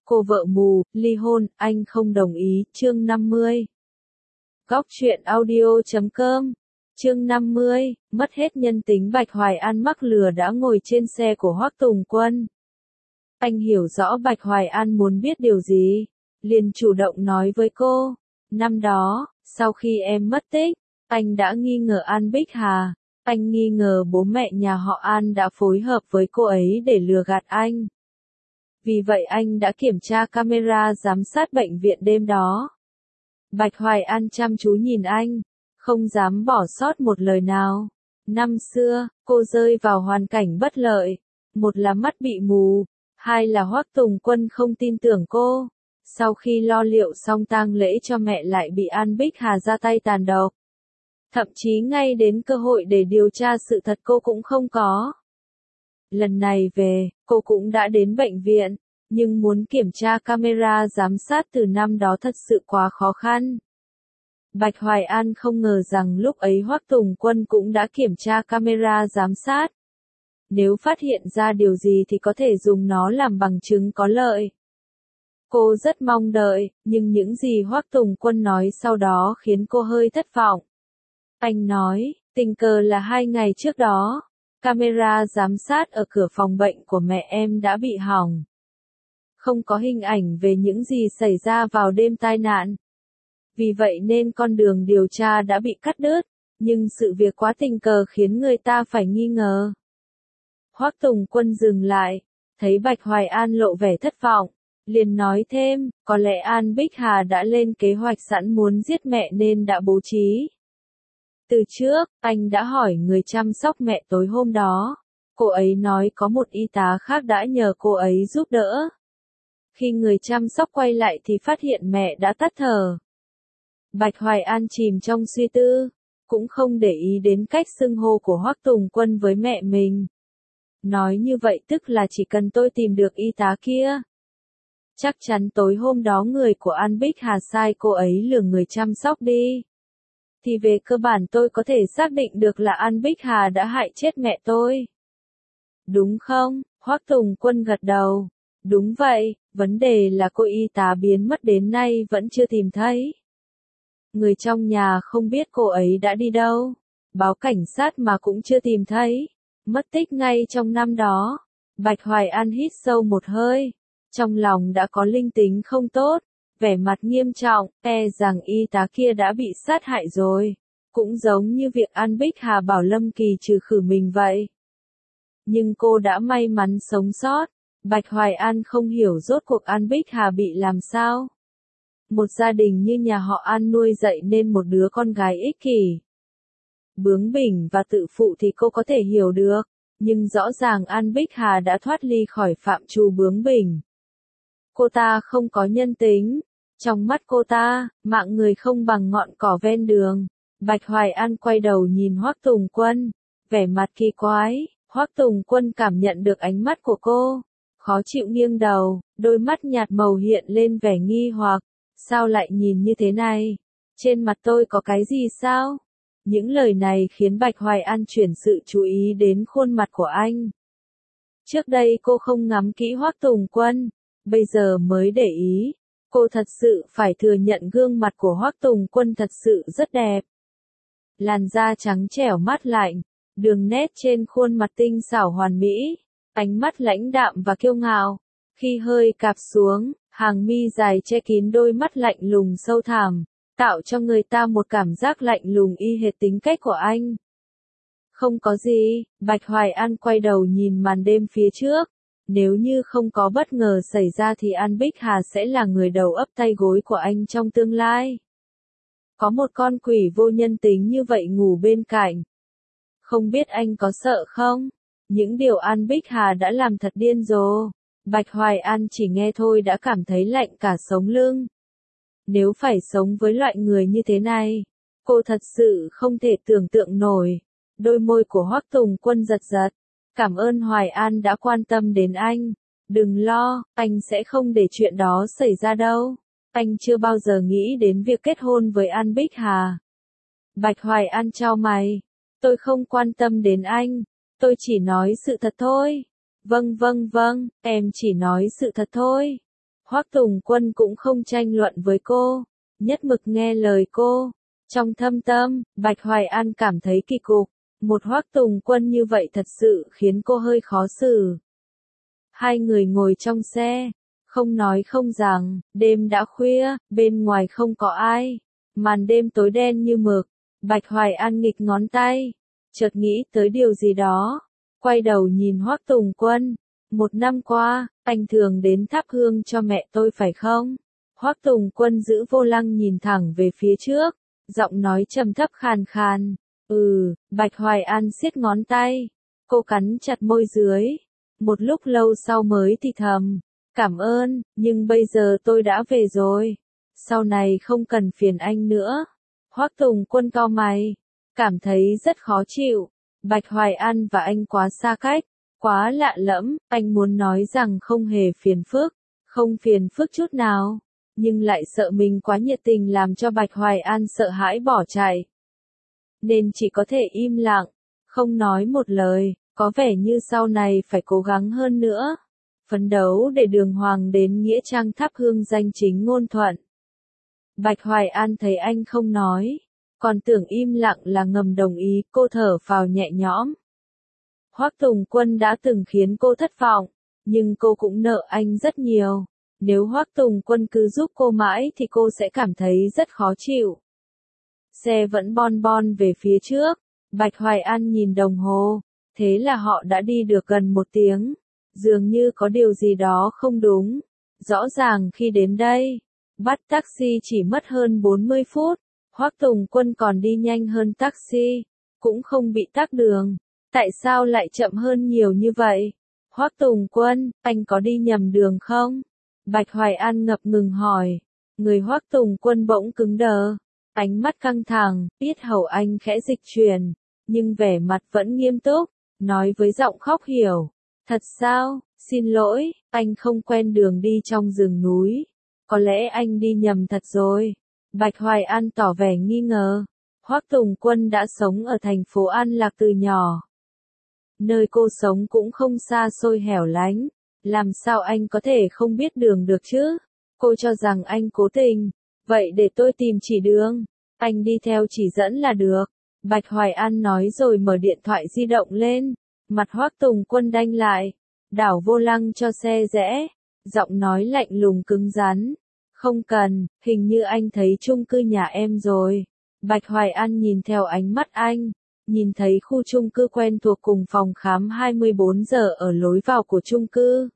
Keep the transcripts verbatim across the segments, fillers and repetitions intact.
Cô vợ mù, ly hôn, anh không đồng ý, chương năm mươi. Góc truyện audio chấm com, chương năm mươi, mất hết nhân tính Bạch Hoài An mắc lừa đã ngồi trên xe của Hoắc Tùng Quân. Anh hiểu rõ Bạch Hoài An muốn biết điều gì, liền chủ động nói với cô. Năm đó, sau khi em mất tích, anh đã nghi ngờ An Bích Hà. Anh nghi ngờ bố mẹ nhà họ An đã phối hợp với cô ấy để lừa gạt anh. Vì vậy anh đã kiểm tra camera giám sát bệnh viện đêm đó. Bạch Hoài An chăm chú nhìn anh, không dám bỏ sót một lời nào. Năm xưa, cô rơi vào hoàn cảnh bất lợi. Một là mắt bị mù, hai là Hoắc Tùng Quân không tin tưởng cô. Sau khi lo liệu xong tang lễ cho mẹ lại bị An Bích Hà ra tay tàn độc. Thậm chí ngay đến cơ hội để điều tra sự thật cô cũng không có. Lần này về, cô cũng đã đến bệnh viện, nhưng muốn kiểm tra camera giám sát từ năm đó thật sự quá khó khăn. Bạch Hoài An không ngờ rằng lúc ấy Hoắc Tùng Quân cũng đã kiểm tra camera giám sát. Nếu phát hiện ra điều gì thì có thể dùng nó làm bằng chứng có lợi. Cô rất mong đợi, nhưng những gì Hoắc Tùng Quân nói sau đó khiến cô hơi thất vọng. Anh nói, tình cờ là hai ngày trước đó, camera giám sát ở cửa phòng bệnh của mẹ em đã bị hỏng. Không có hình ảnh về những gì xảy ra vào đêm tai nạn. Vì vậy nên con đường điều tra đã bị cắt đứt, nhưng sự việc quá tình cờ khiến người ta phải nghi ngờ. Hoắc Tùng Quân dừng lại, thấy Bạch Hoài An lộ vẻ thất vọng, liền nói thêm, có lẽ An Bích Hà đã lên kế hoạch sẵn muốn giết mẹ nên đã bố trí. Từ trước, anh đã hỏi người chăm sóc mẹ tối hôm đó. Cô ấy nói có một y tá khác đã nhờ cô ấy giúp đỡ. Khi người chăm sóc quay lại thì phát hiện mẹ đã tắt thở. Bạch Hoài An chìm trong suy tư, cũng không để ý đến cách xưng hô của Hoắc Tùng Quân với mẹ mình. Nói như vậy tức là chỉ cần tôi tìm được y tá kia. Chắc chắn tối hôm đó người của An Bích Hà sai cô ấy lừa người chăm sóc đi. Thì về cơ bản tôi có thể xác định được là An Bích Hà đã hại chết mẹ tôi. Đúng không? Hoắc Tùng Quân gật đầu. Đúng vậy, vấn đề là cô y tá biến mất đến nay vẫn chưa tìm thấy. Người trong nhà không biết cô ấy đã đi đâu. Báo cảnh sát mà cũng chưa tìm thấy. Mất tích ngay trong năm đó. Bạch Hoài An hít sâu một hơi. Trong lòng đã có linh tính không tốt. Vẻ mặt nghiêm trọng, e rằng y tá kia đã bị sát hại rồi. Cũng giống như việc An Bích Hà bảo Lâm Kỳ trừ khử mình vậy. Nhưng cô đã may mắn sống sót. Bạch Hoài An không hiểu rốt cuộc An Bích Hà bị làm sao. Một gia đình như nhà họ An nuôi dạy nên một đứa con gái ích kỷ, bướng bỉnh và tự phụ thì cô có thể hiểu được. Nhưng rõ ràng An Bích Hà đã thoát ly khỏi phạm trù bướng bỉnh. Cô ta không có nhân tính. Trong mắt cô ta, mạng người không bằng ngọn cỏ ven đường. Bạch Hoài An quay đầu nhìn Hoắc Tùng Quân, vẻ mặt kỳ quái. Hoắc Tùng Quân cảm nhận được ánh mắt của cô, khó chịu nghiêng đầu, đôi mắt nhạt màu hiện lên vẻ nghi hoặc. Sao lại nhìn như thế này? Trên mặt tôi có cái gì sao? Những lời này khiến Bạch Hoài An chuyển sự chú ý đến khuôn mặt của anh. Trước đây cô không ngắm kỹ Hoắc Tùng Quân, bây giờ mới để ý. Cô thật sự phải thừa nhận gương mặt của Hoắc Tùng Quân thật sự rất đẹp. Làn da trắng trẻo mát lạnh, đường nét trên khuôn mặt tinh xảo hoàn mỹ, ánh mắt lãnh đạm và kiêu ngạo. Khi hơi cạp xuống, hàng mi dài che kín đôi mắt lạnh lùng sâu thẳm, tạo cho người ta một cảm giác lạnh lùng y hệt tính cách của anh. Không có gì, Bạch Hoài An quay đầu nhìn màn đêm phía trước. Nếu như không có bất ngờ xảy ra thì An Bích Hà sẽ là người đầu ấp tay gối của anh trong tương lai. Có một con quỷ vô nhân tính như vậy ngủ bên cạnh. Không biết anh có sợ không? Những điều An Bích Hà đã làm thật điên rồ. Bạch Hoài An chỉ nghe thôi đã cảm thấy lạnh cả sống lưng. Nếu phải sống với loại người như thế này, cô thật sự không thể tưởng tượng nổi. Đôi môi của Hoắc Tùng Quân giật giật. Cảm ơn Hoài An đã quan tâm đến anh. Đừng lo, anh sẽ không để chuyện đó xảy ra đâu. Anh chưa bao giờ nghĩ đến việc kết hôn với An Bích Hà. Bạch Hoài An chau mày. Tôi không quan tâm đến anh. Tôi chỉ nói sự thật thôi. Vâng vâng vâng, em chỉ nói sự thật thôi. Hoắc Tùng Quân cũng không tranh luận với cô, nhất mực nghe lời cô. Trong thâm tâm, Bạch Hoài An cảm thấy kỳ cục, một Hoắc Tùng Quân như vậy thật sự khiến cô hơi khó xử. Hai người ngồi trong xe, không nói không rằng, đêm đã khuya, bên ngoài không có ai, màn đêm tối đen như mực. Bạch Hoài An nghịch ngón tay, chợt nghĩ tới điều gì đó, quay đầu nhìn Hoắc Tùng Quân. Một năm qua, anh thường đến thắp hương cho mẹ tôi phải không? Hoắc Tùng Quân giữ vô lăng nhìn thẳng về phía trước, giọng nói trầm thấp khàn khàn. Ừ, Bạch Hoài An siết ngón tay, cô cắn chặt môi dưới. Một lúc lâu sau mới thì thầm, cảm ơn, nhưng bây giờ tôi đã về rồi. Sau này không cần phiền anh nữa. Hoắc Tùng Quân cau mày, cảm thấy rất khó chịu. Bạch Hoài An và anh quá xa cách, quá lạ lẫm, anh muốn nói rằng không hề phiền phức, không phiền phức chút nào, nhưng lại sợ mình quá nhiệt tình làm cho Bạch Hoài An sợ hãi bỏ chạy. Nên chỉ có thể im lặng, không nói một lời, có vẻ như sau này phải cố gắng hơn nữa, phấn đấu để đường hoàng đến nghĩa trang thắp hương danh chính ngôn thuận. Bạch Hoài An thấy anh không nói, còn tưởng im lặng là ngầm đồng ý, cô thở phào nhẹ nhõm. Hoắc Tùng Quân đã từng khiến cô thất vọng, nhưng cô cũng nợ anh rất nhiều. Nếu Hoắc Tùng Quân cứ giúp cô mãi thì cô sẽ cảm thấy rất khó chịu. Xe vẫn bon bon về phía trước, Bạch Hoài An nhìn đồng hồ, thế là họ đã đi được gần một tiếng. Dường như có điều gì đó không đúng. Rõ ràng khi đến đây, bắt taxi chỉ mất hơn bốn mươi phút, Hoắc Tùng Quân còn đi nhanh hơn taxi, cũng không bị tắc đường. Tại sao lại chậm hơn nhiều như vậy? Hoắc Tùng Quân, anh có đi nhầm đường không? Bạch Hoài An ngập ngừng hỏi. Người Hoắc Tùng Quân bỗng cứng đờ, ánh mắt căng thẳng, yết hầu anh khẽ dịch chuyển, nhưng vẻ mặt vẫn nghiêm túc, nói với giọng khóc hiểu. Thật sao, xin lỗi, anh không quen đường đi trong rừng núi. Có lẽ anh đi nhầm thật rồi. Bạch Hoài An tỏ vẻ nghi ngờ. Hoắc Tùng Quân đã sống ở thành phố An Lạc từ nhỏ. Nơi cô sống cũng không xa xôi hẻo lánh. Làm sao anh có thể không biết đường được chứ? Cô cho rằng anh cố tình. Vậy để tôi tìm chỉ đường. Anh đi theo chỉ dẫn là được. Bạch Hoài An nói rồi mở điện thoại di động lên. Mặt Hoắc Tùng Quân đanh lại. Đảo vô lăng cho xe rẽ. Giọng nói lạnh lùng cứng rắn. Không cần, hình như anh thấy chung cư nhà em rồi. Bạch Hoài An nhìn theo ánh mắt anh. Nhìn thấy khu chung cư quen thuộc cùng phòng khám hai mươi bốn giờ ở lối vào của chung cư.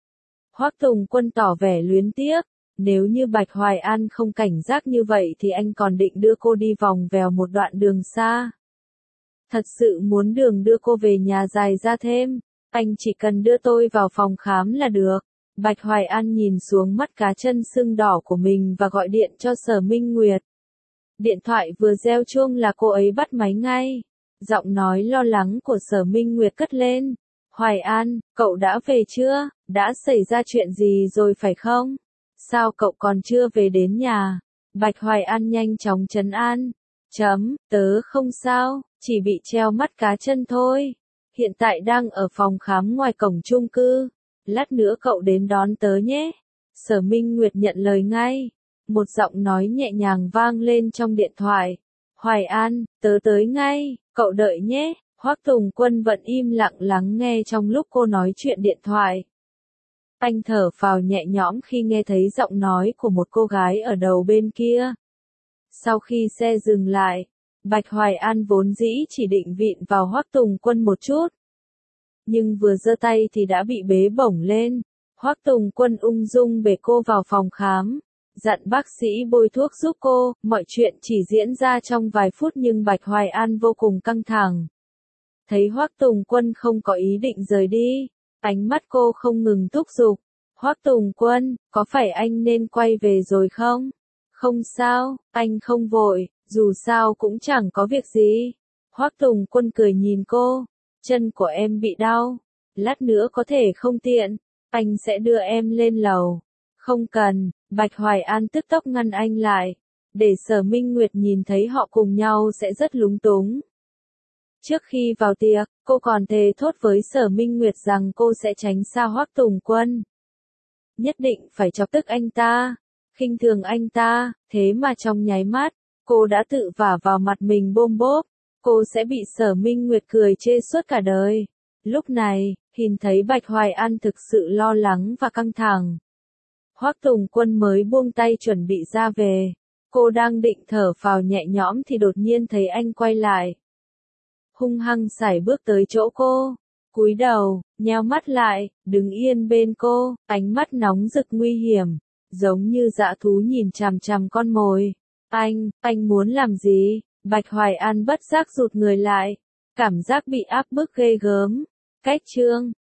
Hoắc Tùng Quân tỏ vẻ luyến tiếc. Nếu như Bạch Hoài An không cảnh giác như vậy thì anh còn định đưa cô đi vòng vèo một đoạn đường xa. Thật sự muốn đường đưa cô về nhà dài ra thêm. Anh chỉ cần đưa tôi vào phòng khám là được. Bạch Hoài An nhìn xuống mắt cá chân sưng đỏ của mình và gọi điện cho Sở Minh Nguyệt. Điện thoại vừa reo chuông là cô ấy bắt máy ngay. Giọng nói lo lắng của Sở Minh Nguyệt cất lên. Hoài An, cậu đã về chưa? Đã xảy ra chuyện gì rồi phải không? Sao cậu còn chưa về đến nhà? Bạch Hoài An nhanh chóng trấn an. Chấm, tớ không sao, chỉ bị treo mắt cá chân thôi. Hiện tại đang ở phòng khám ngoài cổng chung cư. Lát nữa cậu đến đón tớ nhé. Sở Minh Nguyệt nhận lời ngay. Một giọng nói nhẹ nhàng vang lên trong điện thoại. Hoài An, tớ tới ngay, cậu đợi nhé. Hoắc Tùng Quân vẫn im lặng lắng nghe trong lúc cô nói chuyện điện thoại. Anh thở phào nhẹ nhõm khi nghe thấy giọng nói của một cô gái ở đầu bên kia. Sau khi xe dừng lại, Bạch Hoài An vốn dĩ chỉ định vịn vào Hoắc Tùng Quân một chút. Nhưng vừa giơ tay thì đã bị bế bổng lên. Hoắc Tùng Quân ung dung bế cô vào phòng khám, dặn bác sĩ bôi thuốc giúp cô. Mọi chuyện chỉ diễn ra trong vài phút nhưng Bạch Hoài An vô cùng căng thẳng. Thấy Hoắc Tùng Quân không có ý định rời đi, ánh mắt cô không ngừng thúc giục. Hoắc Tùng Quân, có phải anh nên quay về rồi không? Không sao, anh không vội, dù sao cũng chẳng có việc gì. Hoắc Tùng Quân cười nhìn cô. Chân của em bị đau, lát nữa có thể không tiện, anh sẽ đưa em lên lầu. Không cần, Bạch Hoài An tức tốc ngăn anh lại, để Sở Minh Nguyệt nhìn thấy họ cùng nhau sẽ rất lúng túng. Trước khi vào tiệc, cô còn thề thốt với Sở Minh Nguyệt rằng cô sẽ tránh xa Hoắc Tùng Quân. nhất định phải chọc tức anh ta, khinh thường anh ta, thế mà trong nháy mắt, cô đã tự vả vào mặt mình bôm bốp, cô sẽ bị Sở Minh Nguyệt cười chê suốt cả đời. Lúc này, nhìn thấy Bạch Hoài An thực sự lo lắng và căng thẳng. Hoắc Tùng Quân mới buông tay chuẩn bị ra về. Cô đang định thở phào nhẹ nhõm thì đột nhiên thấy anh quay lại. Hung hăng sải bước tới chỗ cô, cúi đầu, nheo mắt lại, đứng yên bên cô, ánh mắt nóng rực nguy hiểm, giống như dã thú nhìn chằm chằm con mồi. Anh, anh muốn làm gì? Bạch Hoài An bất giác rụt người lại, cảm giác bị áp bức ghê gớm. Cách chương